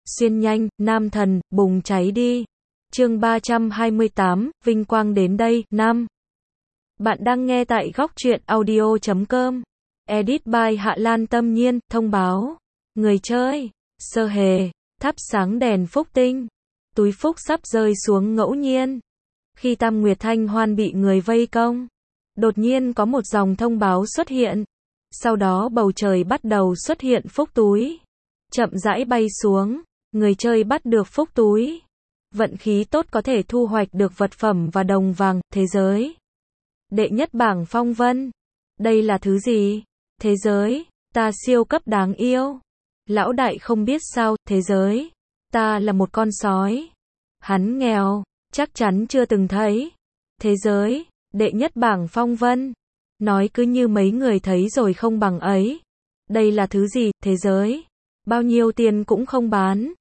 xuyên nhanh, nam thần, bùng cháy đi. Chương 328, vinh quang đến đây, 5. Bạn đang nghe tại góc truyện audio.com. Edit by Hạ Lan Tâm Nhiên, thông báo. Người chơi, sơ hề, thắp sáng đèn phúc tinh. Túi phúc sắp rơi xuống ngẫu nhiên. Khi Tam Nguyệt Thanh Hoan bị người vây công, đột nhiên có một dòng thông báo xuất hiện. Sau đó bầu trời bắt đầu xuất hiện phúc túi. Chậm rãi bay xuống, người chơi bắt được phúc túi. Vận khí tốt có thể thu hoạch được vật phẩm và đồng vàng, thế giới. Đệ nhất bảng phong vân. Đây là thứ gì? Thế giới, ta siêu cấp đáng yêu. Lão đại không biết sao, thế giới. Ta là một con sói. Hắn nghèo, chắc chắn chưa từng thấy. Thế giới, đệ nhất bảng phong vân. Nói cứ như mấy người thấy rồi không bằng ấy. Đây là thứ gì, thế giới? Bao nhiêu tiền cũng không bán.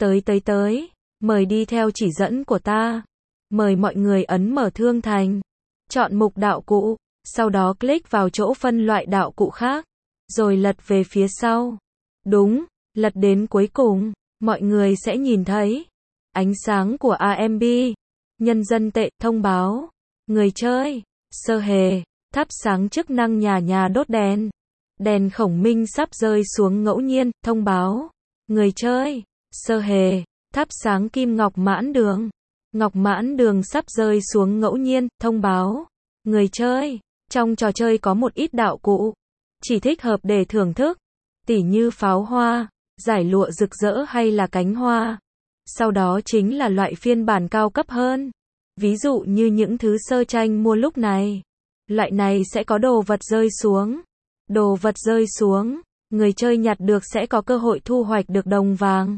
Tới. Mời đi theo chỉ dẫn của ta. Mời mọi người ấn mở thương thành. Chọn mục đạo cụ. Sau đó click vào chỗ phân loại đạo cụ khác. Rồi lật về phía sau. Đúng, lật đến cuối cùng. Mọi người sẽ nhìn thấy. Ánh sáng của AMB. Nhân dân tệ, thông báo. Người chơi, sơ hề, thắp sáng chức năng nhà đốt đèn. Đèn khổng minh sắp rơi xuống ngẫu nhiên, thông báo. Người chơi, sơ hề, thắp sáng kim ngọc mãn đường. Ngọc mãn đường sắp rơi xuống ngẫu nhiên, thông báo. Người chơi, trong trò chơi có một ít đạo cụ. Chỉ thích hợp để thưởng thức. Tỉ như pháo hoa, giải lụa rực rỡ hay là cánh hoa. Sau đó chính là loại phiên bản cao cấp hơn. Ví dụ như những thứ sơ tranh mua lúc này. Loại này sẽ có đồ vật rơi xuống. Đồ vật rơi xuống, người chơi nhặt được sẽ có cơ hội thu hoạch được đồng vàng.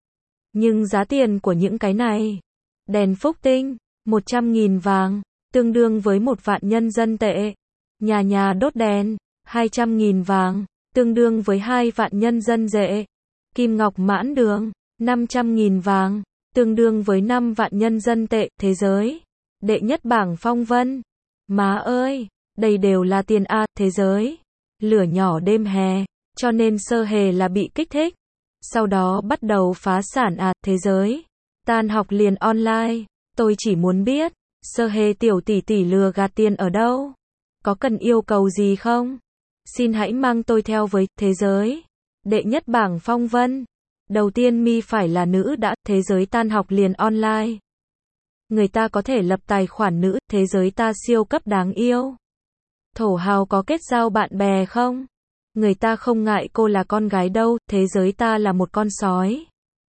Nhưng giá tiền của những cái này, đèn phúc tinh, 100.000 vàng, tương đương với 1 vạn nhân dân tệ. Nhà đốt đèn, 200.000 vàng, tương đương với 2 vạn nhân dân tệ. Kim ngọc mãn đường, 500.000 vàng, tương đương với 5 vạn nhân dân tệ. Thế giới, đệ nhất bảng phong vân. Má ơi, đây đều là tiền a, thế giới. Lửa nhỏ đêm hè, cho nên sơ hề là bị kích thích. Sau đó bắt đầu phá sản à, thế giới. Tan học liền online, tôi chỉ muốn biết, sơ hề tiểu tỷ tỷ lừa gạt tiền ở đâu? Có cần yêu cầu gì không? Xin hãy mang tôi theo với, thế giới. Đệ nhất bảng phong vân. Đầu tiên mi phải là nữ đã, thế giới tan học liền online. Người ta có thể lập tài khoản nữ, thế giới ta siêu cấp đáng yêu. Thổ hào có kết giao bạn bè không? Người ta không ngại cô là con gái đâu, thế giới ta là một con sói.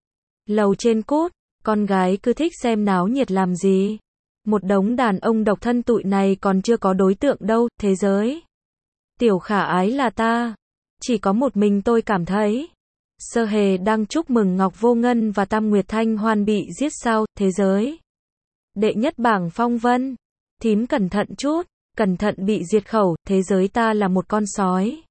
Lầu trên cút, con gái cứ thích xem náo nhiệt làm gì. Một đống đàn ông độc thân tụi này còn chưa có đối tượng đâu, thế giới. Tiểu khả ái là ta. Chỉ có một mình tôi cảm thấy. Sơ hề đang chúc mừng Ngọc Vô Ngân và Tam Nguyệt Thanh Hoan bị giết sao, thế giới. Đệ nhất bảng phong vân. Thím cẩn thận chút. Cẩn thận bị diệt khẩu, thế giới ta là một con sói.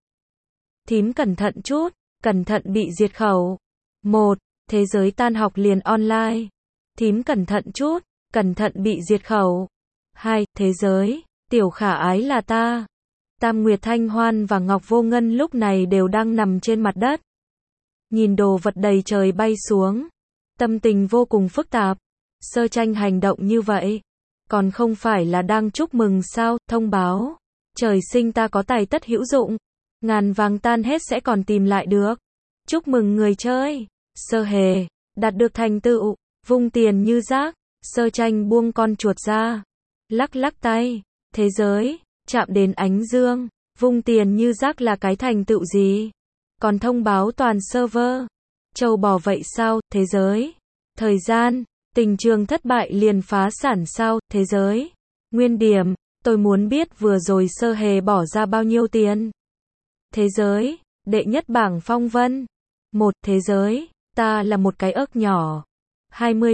Thím cẩn thận chút, cẩn thận bị diệt khẩu. 1. Thế giới tan học liền online. Thím cẩn thận chút, cẩn thận bị diệt khẩu. 2. Thế giới, tiểu khả ái là ta. Tam Nguyệt Thanh Hoan và Ngọc Vô Ngân lúc này đều đang nằm trên mặt đất. Nhìn đồ vật đầy trời bay xuống. Tâm tình vô cùng phức tạp. Sơ tranh hành động như vậy. Còn không phải là đang chúc mừng sao, thông báo. Trời sinh ta có tài tất hữu dụng. Ngàn vàng tan hết sẽ còn tìm lại được. Chúc mừng người chơi. Sơ hề, đạt được thành tựu, vung tiền như rác. Sơ tranh buông con chuột ra. Lắc tay. Thế giới, chạm đến ánh dương. Vung tiền như rác là cái thành tựu gì? Còn thông báo toàn server. Châu bò vậy sao, thế giới? Thời gian. Tình trường thất bại liền phá sản sao, thế giới. Nguyên điểm, tôi muốn biết vừa rồi sơ hề bỏ ra bao nhiêu tiền. Thế giới, đệ nhất bảng phong vân. 1. Thế giới, ta là một cái ớt nhỏ. 20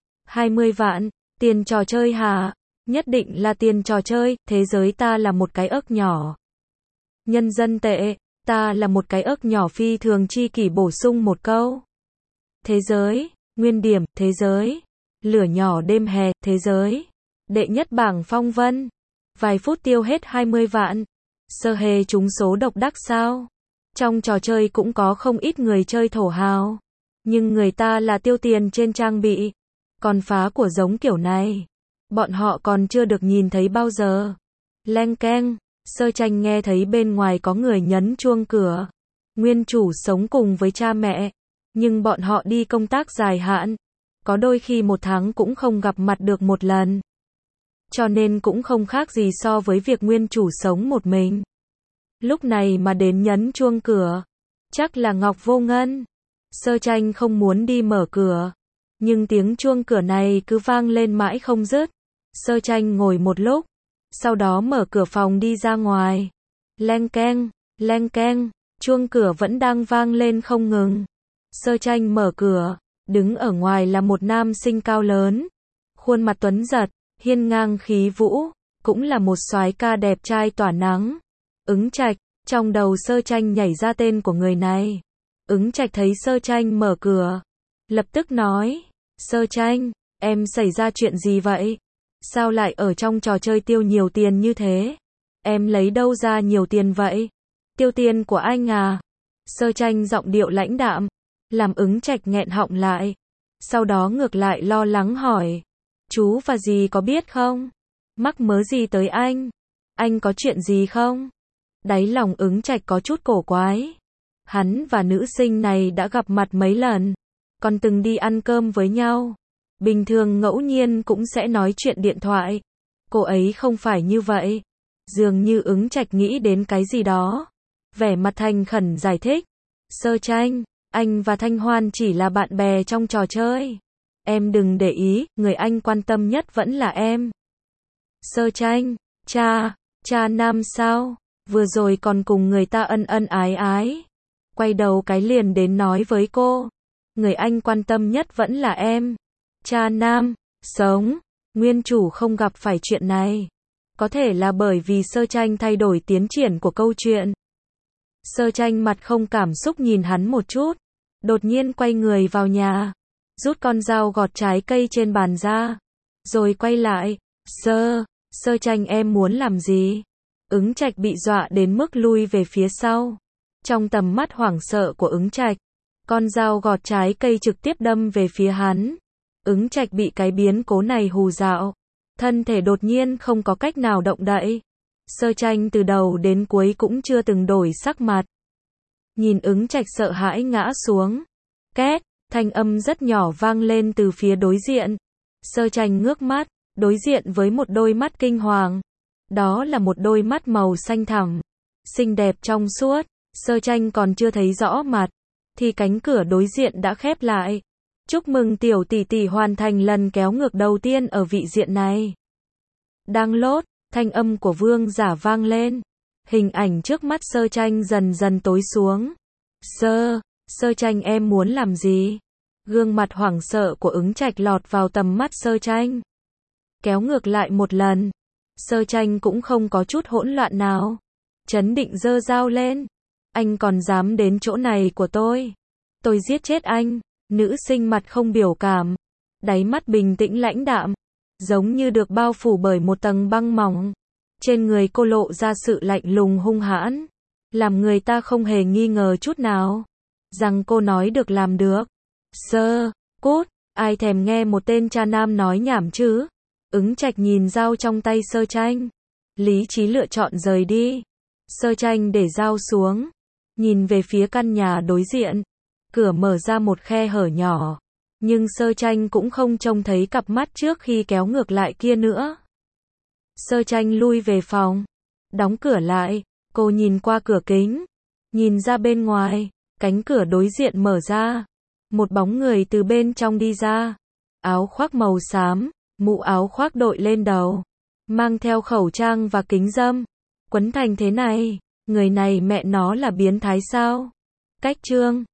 vạn, tiền trò chơi hả? Nhất định là tiền trò chơi, thế giới ta là một cái ớt nhỏ. Nhân dân tệ, ta là một cái ớt nhỏ phi thường chi kỷ bổ sung một câu. Thế giới. Nguyên điểm, thế giới. Lửa nhỏ đêm hè, thế giới. Đệ nhất bảng phong vân. Vài phút tiêu hết 20 vạn. Sơ hề trúng số độc đắc sao? Trong trò chơi cũng có không ít người chơi thổ hào. Nhưng người ta là tiêu tiền trên trang bị. Còn phá của giống kiểu này, bọn họ còn chưa được nhìn thấy bao giờ. Leng keng, Sơ Tranh nghe thấy bên ngoài có người nhấn chuông cửa. Nguyên chủ sống cùng với cha mẹ, nhưng bọn họ đi công tác dài hạn. Có đôi khi một tháng cũng không gặp mặt được một lần. Cho nên cũng không khác gì so với việc nguyên chủ sống một mình. Lúc này mà đến nhấn chuông cửa, chắc là Ngọc Vô Ngân. Sơ Tranh không muốn đi mở cửa, nhưng tiếng chuông cửa này cứ vang lên mãi không dứt. Sơ Tranh ngồi một lúc, sau đó mở cửa phòng đi ra ngoài. Leng keng, chuông cửa vẫn đang vang lên không ngừng. Sơ Tranh mở cửa, đứng ở ngoài là một nam sinh cao lớn, khuôn mặt tuấn giật, hiên ngang khí vũ, cũng là một soái ca đẹp trai tỏa nắng. Ứng Trạch, trong đầu Sơ Tranh nhảy ra tên của người này. Ứng Trạch thấy Sơ Tranh mở cửa, lập tức nói, Sơ Tranh, em xảy ra chuyện gì vậy? Sao lại ở trong trò chơi tiêu nhiều tiền như thế? Em lấy đâu ra nhiều tiền vậy? Tiêu tiền của anh à? Sơ Tranh giọng điệu lãnh đạm, làm Ứng Trạch nghẹn họng lại. Sau đó ngược lại lo lắng hỏi, chú và dì có biết không? Mắc mớ gì tới anh? Anh có chuyện gì không? Đáy lòng Ứng Trạch có chút cổ quái. Hắn và nữ sinh này đã gặp mặt mấy lần, còn từng đi ăn cơm với nhau. Bình thường ngẫu nhiên cũng sẽ nói chuyện điện thoại. Cô ấy không phải như vậy. Dường như Ứng Trạch nghĩ đến cái gì đó. Vẻ mặt thành khẩn giải thích. Sơ Tranh, anh và Thanh Hoan chỉ là bạn bè trong trò chơi. Em đừng để ý, người anh quan tâm nhất vẫn là em. Sơ Tranh, cha nam sao? Vừa rồi còn cùng người ta ân ân ái ái. Quay đầu cái liền đến nói với cô. Người anh quan tâm nhất vẫn là em. Cha nam, sống. Nguyên chủ không gặp phải chuyện này. Có thể là bởi vì Sơ Tranh thay đổi tiến triển của câu chuyện. Sơ Tranh mặt không cảm xúc nhìn hắn một chút. Đột nhiên quay người vào nhà. Rút con dao gọt trái cây trên bàn ra. Rồi quay lại. Sơ Tranh em muốn làm gì? Ứng Trạch bị dọa đến mức lui về phía sau. Trong tầm mắt hoảng sợ của Ứng Trạch, con dao gọt trái cây trực tiếp đâm về phía hắn. Ứng Trạch bị cái biến cố này hù dọa, thân thể đột nhiên không có cách nào động đậy. Sơ Tranh từ đầu đến cuối cũng chưa từng đổi sắc mặt. Nhìn Ứng Trạch sợ hãi ngã xuống. Két, thanh âm rất nhỏ vang lên từ phía đối diện. Sơ Tranh ngước mắt, đối diện với một đôi mắt kinh hoàng. Đó là một đôi mắt màu xanh thẳm, xinh đẹp trong suốt. Sơ Tranh còn chưa thấy rõ mặt, thì cánh cửa đối diện đã khép lại. Chúc mừng tiểu tỷ tỷ hoàn thành lần kéo ngược đầu tiên ở vị diện này. Đang lốt, thanh âm của Vương Giả vang lên. Hình ảnh trước mắt Sơ Tranh dần dần tối xuống. Sơ Tranh em muốn làm gì? Gương mặt hoảng sợ của Ứng Trạch lọt vào tầm mắt Sơ Tranh. Kéo ngược lại một lần. Sơ Tranh cũng không có chút hỗn loạn nào. Trấn định giơ dao lên. Anh còn dám đến chỗ này của tôi? Tôi giết chết anh. Nữ sinh mặt không biểu cảm. Đáy mắt bình tĩnh lãnh đạm. Giống như được bao phủ bởi một tầng băng mỏng. Trên người cô lộ ra sự lạnh lùng hung hãn. Làm người ta không hề nghi ngờ chút nào. Rằng cô nói được làm được. Cút, ai thèm nghe một tên cha nam nói nhảm chứ? Ứng Trạch nhìn dao trong tay Sơ Tranh. Lý trí lựa chọn rời đi. Sơ Tranh để dao xuống. Nhìn về phía căn nhà đối diện. Cửa mở ra một khe hở nhỏ. Nhưng Sơ Tranh cũng không trông thấy cặp mắt trước khi kéo ngược lại kia nữa. Sơ Tranh lui về phòng. Đóng cửa lại. Cô nhìn qua cửa kính. Nhìn ra bên ngoài. Cánh cửa đối diện mở ra. Một bóng người từ bên trong đi ra. Áo khoác màu xám. Mũ áo khoác đội lên đầu. Mang theo khẩu trang và kính râm. Quấn thành thế này. Người này mẹ nó là biến thái sao? Cách chương